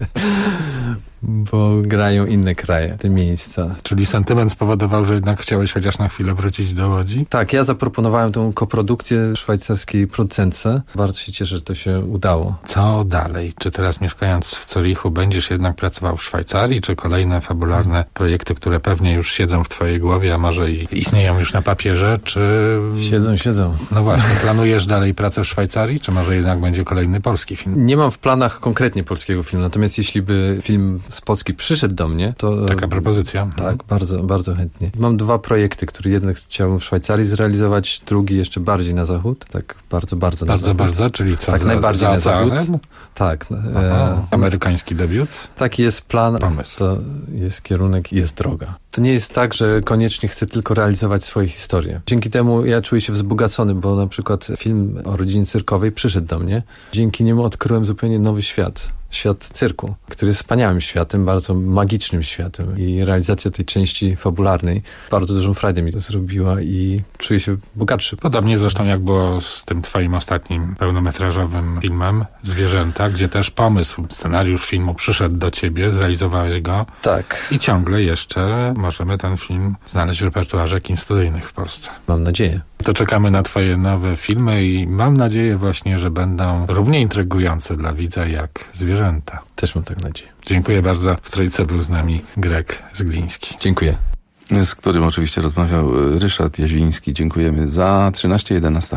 [SPEAKER 4] Bo grają inne kraje, te miejsca.
[SPEAKER 3] Czyli sentyment spowodował, że jednak chciałeś chociaż na chwilę wrócić do Łodzi?
[SPEAKER 4] Tak, ja zaproponowałem tą koprodukcję szwajcarskiej producentce. Bardzo się cieszę, że to się udało.
[SPEAKER 3] Co dalej? Czy teraz mieszkając w Zurichu będziesz jednak pracował w Szwajcarii, czy kolejne fabularne projekty, które pewnie już siedzą w twojej głowie, a może i istnieją już na papierze, czy...
[SPEAKER 4] Siedzą, siedzą.
[SPEAKER 3] No właśnie, planujesz dalej pracę w Szwajcarii, czy może jednak będzie kolejny polski film?
[SPEAKER 4] Nie mam w planach konkretnie polskiego filmu, natomiast jeśli by film z Polski przyszedł do mnie, to...
[SPEAKER 3] Taka propozycja.
[SPEAKER 4] Tak, bardzo, bardzo chętnie. Mam dwa projekty, które jeden chciałbym w Szwajcarii zrealizować, drugi jeszcze bardziej na zachód. Tak, bardzo, bardzo na
[SPEAKER 3] bardzo,
[SPEAKER 4] zachód.
[SPEAKER 3] Bardzo, bardzo? Czyli co?
[SPEAKER 4] Tak,
[SPEAKER 3] za,
[SPEAKER 4] najbardziej
[SPEAKER 3] za
[SPEAKER 4] na zachód.
[SPEAKER 3] oceanem?
[SPEAKER 4] Tak.
[SPEAKER 3] Aha, e, amerykański debiut?
[SPEAKER 4] Taki jest plan.
[SPEAKER 3] Pomysł.
[SPEAKER 4] To jest kierunek, jest droga. To nie jest tak, że koniecznie chcę tylko realizować swoje historie. Dzięki temu ja czuję się wzbogacony, bo na przykład film o rodzinie cyrkowej przyszedł do mnie. Dzięki niemu odkryłem zupełnie nowy świat. Świat cyrku, który jest wspaniałym światem, bardzo magicznym światem i realizacja tej części fabularnej bardzo dużą frajdę mi zrobiła i czuję się bogatszy.
[SPEAKER 3] Podobnie zresztą jak było z tym twoim ostatnim pełnometrażowym filmem Zwierzęta, gdzie też pomysł, scenariusz filmu przyszedł do ciebie, zrealizowałeś go.
[SPEAKER 4] Tak.
[SPEAKER 3] I ciągle jeszcze możemy ten film znaleźć w repertuarze kin studyjnych w Polsce.
[SPEAKER 4] Mam nadzieję.
[SPEAKER 3] To czekamy na twoje nowe filmy i mam nadzieję właśnie, że będą równie intrygujące dla widza jak Zwierzęta.
[SPEAKER 4] Też mam tak nadzieję.
[SPEAKER 3] Dziękuję bardzo. W trójce był z nami Greg Zgliński.
[SPEAKER 4] Dziękuję.
[SPEAKER 21] Z którym oczywiście rozmawiał Ryszard Jaźwiński. Dziękujemy za trzynaście jedenaście.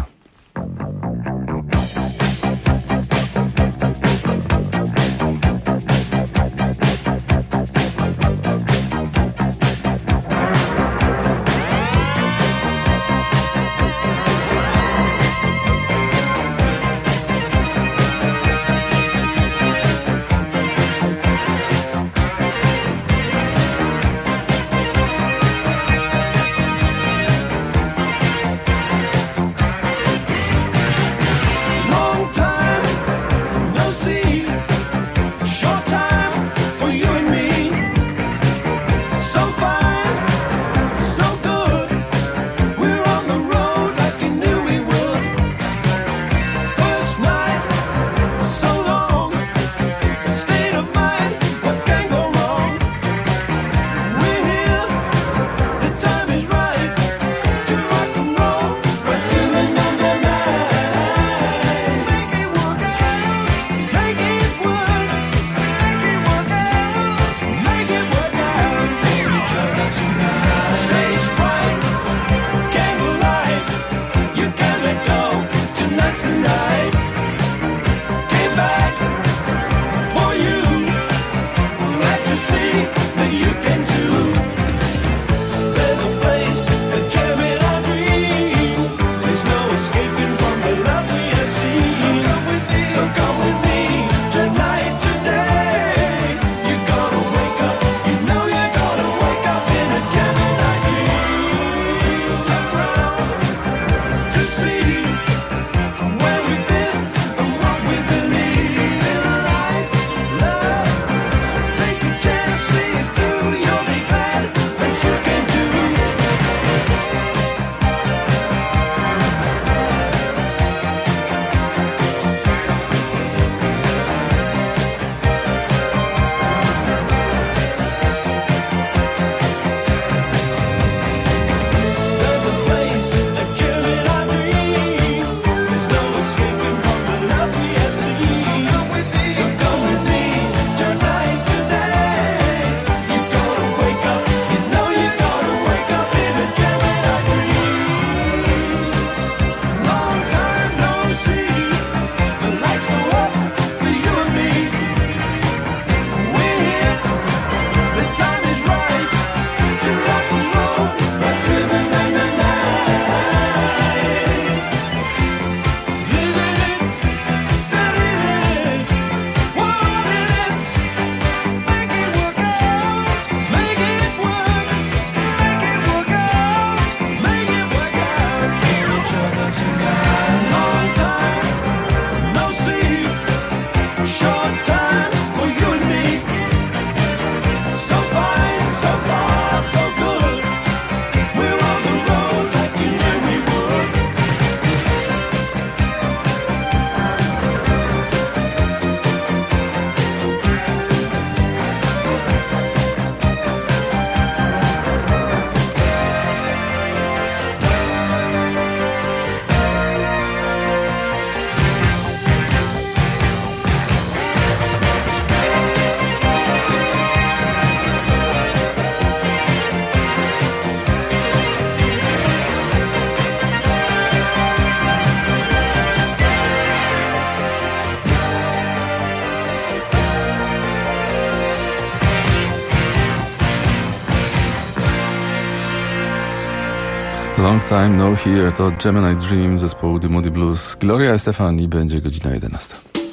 [SPEAKER 21] Long Time No Here to Gemini Dream zespołu The Moody Blues. Gloria Estefan i będzie godzina jedenasta.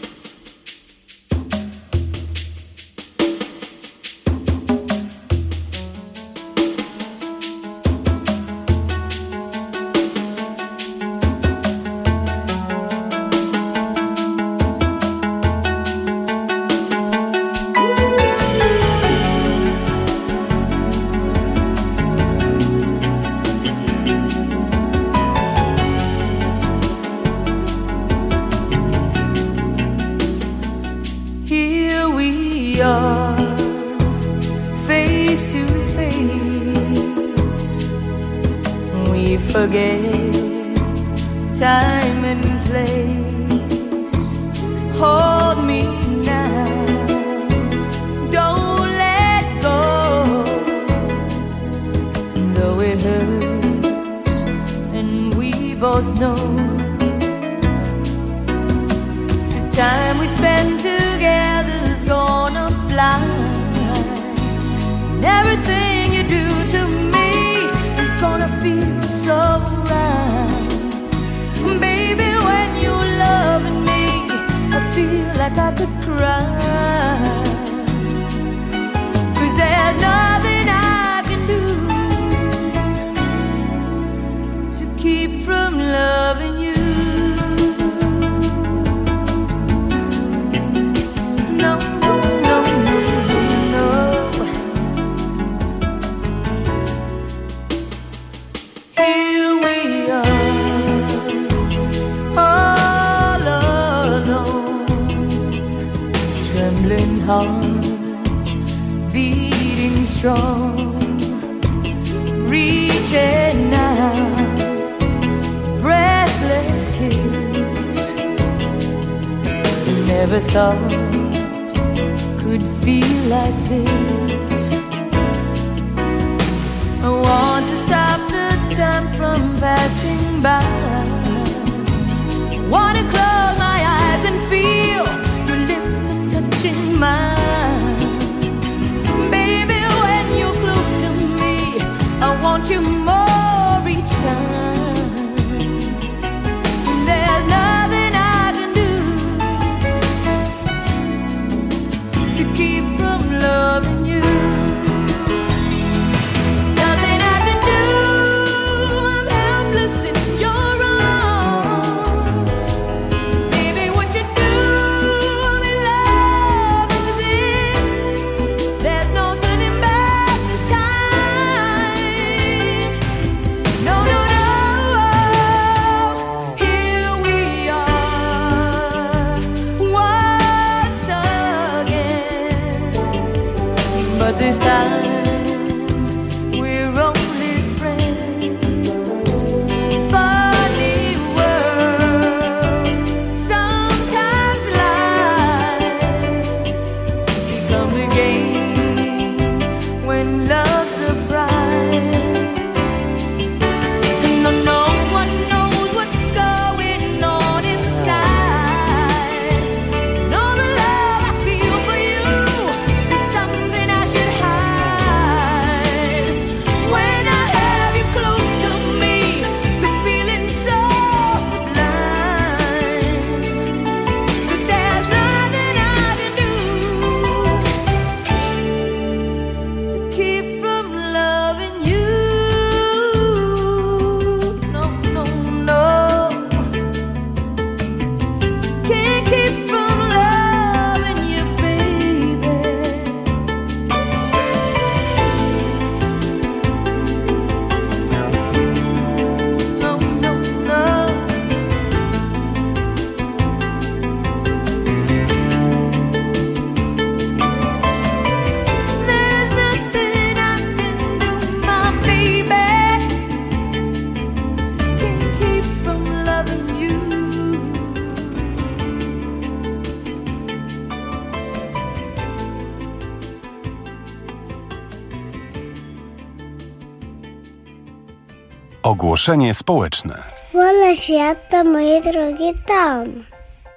[SPEAKER 2] Ogłoszenie społeczne.
[SPEAKER 5] Wolę świat to moje drogie dom.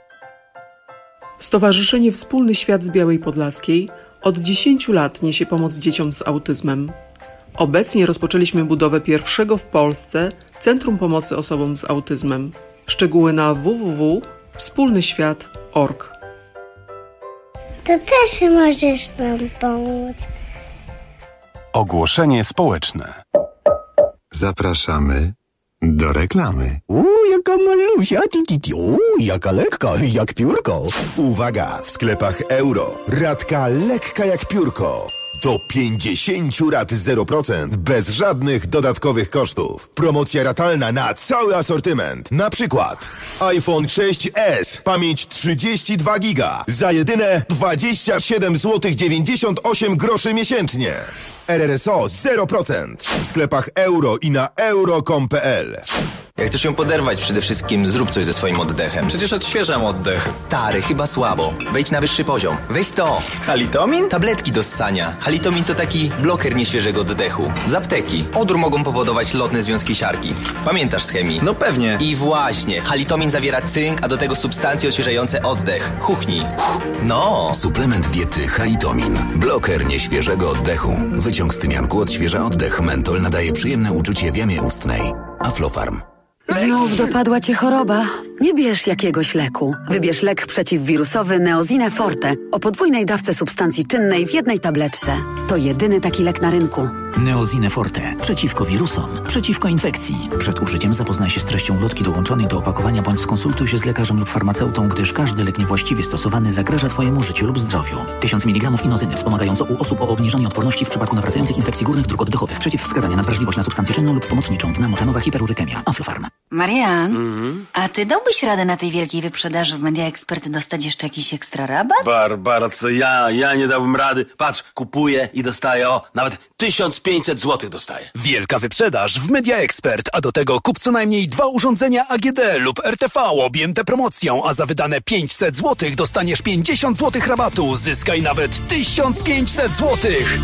[SPEAKER 22] Stowarzyszenie Wspólny Świat z Białej Podlaskiej od dziesięciu lat niesie pomoc dzieciom z autyzmem.
[SPEAKER 7] Obecnie rozpoczęliśmy budowę pierwszego w Polsce Centrum Pomocy Osobom z Autyzmem. Szczegóły na w w w kropka wspólny świat kropka org.
[SPEAKER 5] To też możesz nam pomóc.
[SPEAKER 2] Ogłoszenie społeczne.
[SPEAKER 22] Zapraszamy do reklamy.
[SPEAKER 23] Uuu, jaka malusia, uuu, jaka lekka, jak piórko.
[SPEAKER 24] Uwaga, w sklepach Euro. Ratka lekka jak piórko. Do pięćdziesiąt rat zero procent bez żadnych dodatkowych kosztów. Promocja ratalna na cały asortyment. Na przykład iPhone sześć S, pamięć trzydzieści dwa giga za jedyne dwadzieścia siedem złotych dziewięćdziesiąt osiem groszy miesięcznie. R R S O zero procent w sklepach Euro i na euro kropka com kropka p l.
[SPEAKER 25] Jak chcesz ją poderwać, przede wszystkim zrób coś ze swoim oddechem.
[SPEAKER 26] Przecież odświeżam oddech.
[SPEAKER 25] Stary, chyba słabo. Wejdź na wyższy poziom. Weź to.
[SPEAKER 26] Halitomin?
[SPEAKER 25] Tabletki do ssania. Halitomin to taki bloker nieświeżego oddechu. Z apteki. Odór mogą powodować lotne związki siarki. Pamiętasz z chemii?
[SPEAKER 26] No pewnie.
[SPEAKER 25] I właśnie. Halitomin zawiera cynk, a do tego substancje odświeżające oddech. Chuchnij. No.
[SPEAKER 6] Suplement diety Halitomin. Bloker nieświeżego oddechu. Wyciąg z tymianku odświeża oddech. Mentol nadaje przyjemne uczucie w jamie ustnej. Aflofarm.
[SPEAKER 27] Znów dopadła cię choroba? Nie bierz jakiegoś leku. Wybierz lek przeciwwirusowy Neozine Forte o podwójnej dawce substancji czynnej w jednej tabletce. To jedyny taki lek na rynku.
[SPEAKER 28] Neozine Forte. Przeciwko wirusom, przeciwko infekcji. Przed użyciem zapoznaj się z treścią ulotki dołączonej do opakowania bądź skonsultuj się z lekarzem lub farmaceutą, gdyż każdy lek niewłaściwie stosowany zagraża Twojemu życiu lub zdrowiu. tysiąc miligramów inozyny wspomagająco u osób o obniżonej odporności w przypadku nawracających infekcji górnych dróg oddechowych. Przeciwwskazania na wrażliwość na substancję czynną lub pomocniczą. Dna moczanowa hiperurykemia. Aflofarm.
[SPEAKER 15] Marian,
[SPEAKER 16] Mhm.
[SPEAKER 15] a ty dałbyś radę na tej wielkiej wyprzedaży w Media Expert dostać jeszcze jakiś ekstra rabat?
[SPEAKER 16] Barbara, co ja? Ja nie dałbym rady. Patrz, kupuję i dostaję, o, nawet tysiąc pięćset złotych dostaję.
[SPEAKER 17] Wielka wyprzedaż w Media Expert, a do tego kup co najmniej dwa urządzenia A G D lub R T V objęte promocją, a za wydane pięćset złotych dostaniesz pięćdziesiąt złotych rabatu. Zyskaj nawet tysiąc pięćset złotych.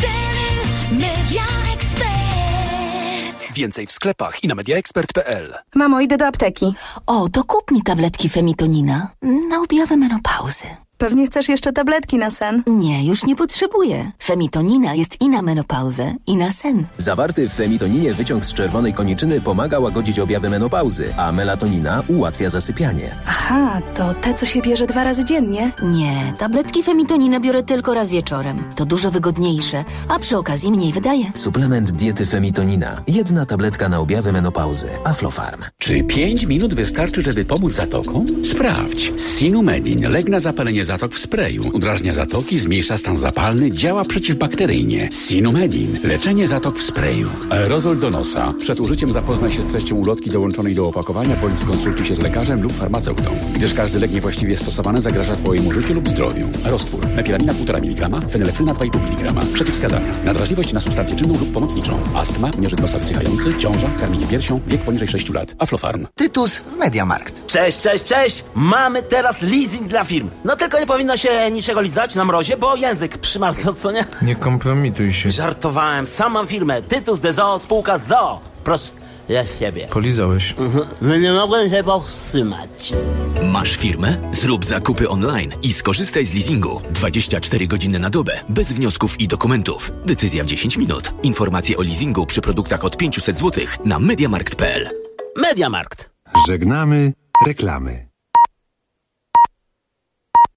[SPEAKER 18] Media Expert.
[SPEAKER 17] Więcej w sklepach i na mediaexpert kropka p l.
[SPEAKER 29] Mamo, idę do apteki.
[SPEAKER 15] O, to kup mi tabletki Femitonina na objawę menopauzy.
[SPEAKER 29] Pewnie chcesz jeszcze tabletki na sen.
[SPEAKER 15] Nie, już nie potrzebuję. Femitonina jest i na menopauzę, i na sen.
[SPEAKER 6] Zawarty w femitoninie wyciąg z czerwonej koniczyny pomaga łagodzić objawy menopauzy, a melatonina ułatwia zasypianie.
[SPEAKER 29] Aha, to te, co się bierze dwa razy dziennie?
[SPEAKER 15] Nie, tabletki Femitonina biorę tylko raz wieczorem. To dużo wygodniejsze, a przy okazji mniej wydaje.
[SPEAKER 6] Suplement diety Femitonina. Jedna tabletka na objawy menopauzy. Aflofarm.
[SPEAKER 30] Czy pięć minut wystarczy, żeby pomóc zatokom? Sprawdź. Sinumedin. Lek na zapalenie zatok w sprayu. Udrażnia zatoki, zmniejsza stan zapalny, działa przeciwbakteryjnie. Sinumedin. Leczenie zatok w sprayu. Aerozol do nosa. Przed użyciem zapoznaj się z treścią ulotki dołączonej do opakowania bądź skonsultuj się z lekarzem lub farmaceutą, gdyż każdy lek niewłaściwie stosowany zagraża Twojemu życiu lub zdrowiu. Roztwór. Mepilamina półtora miligrama, fenylefryna dwa i pół miligrama. Przeciwwskazania. Nadrażliwość na substancję czynną lub pomocniczą. Astma, nieżyt nosa wysychający, ciąża, karmienie piersią, wiek poniżej sześciu lat. Aflofarm.
[SPEAKER 8] Tytus w Mediamarkt. Cześć, cześć, cześć! Mamy teraz leasing dla firm. No tylko nie powinno się niczego lizać na mrozie, bo język przymarzł, co nie?
[SPEAKER 31] Nie kompromituj się.
[SPEAKER 8] Żartowałem. Sam mam firmę. Tytus de Zoo, spółka z Zoo. Proszę, ja siebie.
[SPEAKER 31] Polizałeś.
[SPEAKER 8] Mhm. No nie mogłem się powstrzymać.
[SPEAKER 6] Masz firmę? Zrób zakupy online i skorzystaj z leasingu. dwadzieścia cztery godziny na dobę, bez wniosków i dokumentów. Decyzja w dziesięć minut. Informacje o leasingu przy produktach od pięćset złotych na mediamarkt kropka p l.
[SPEAKER 8] Mediamarkt.
[SPEAKER 22] Żegnamy reklamy.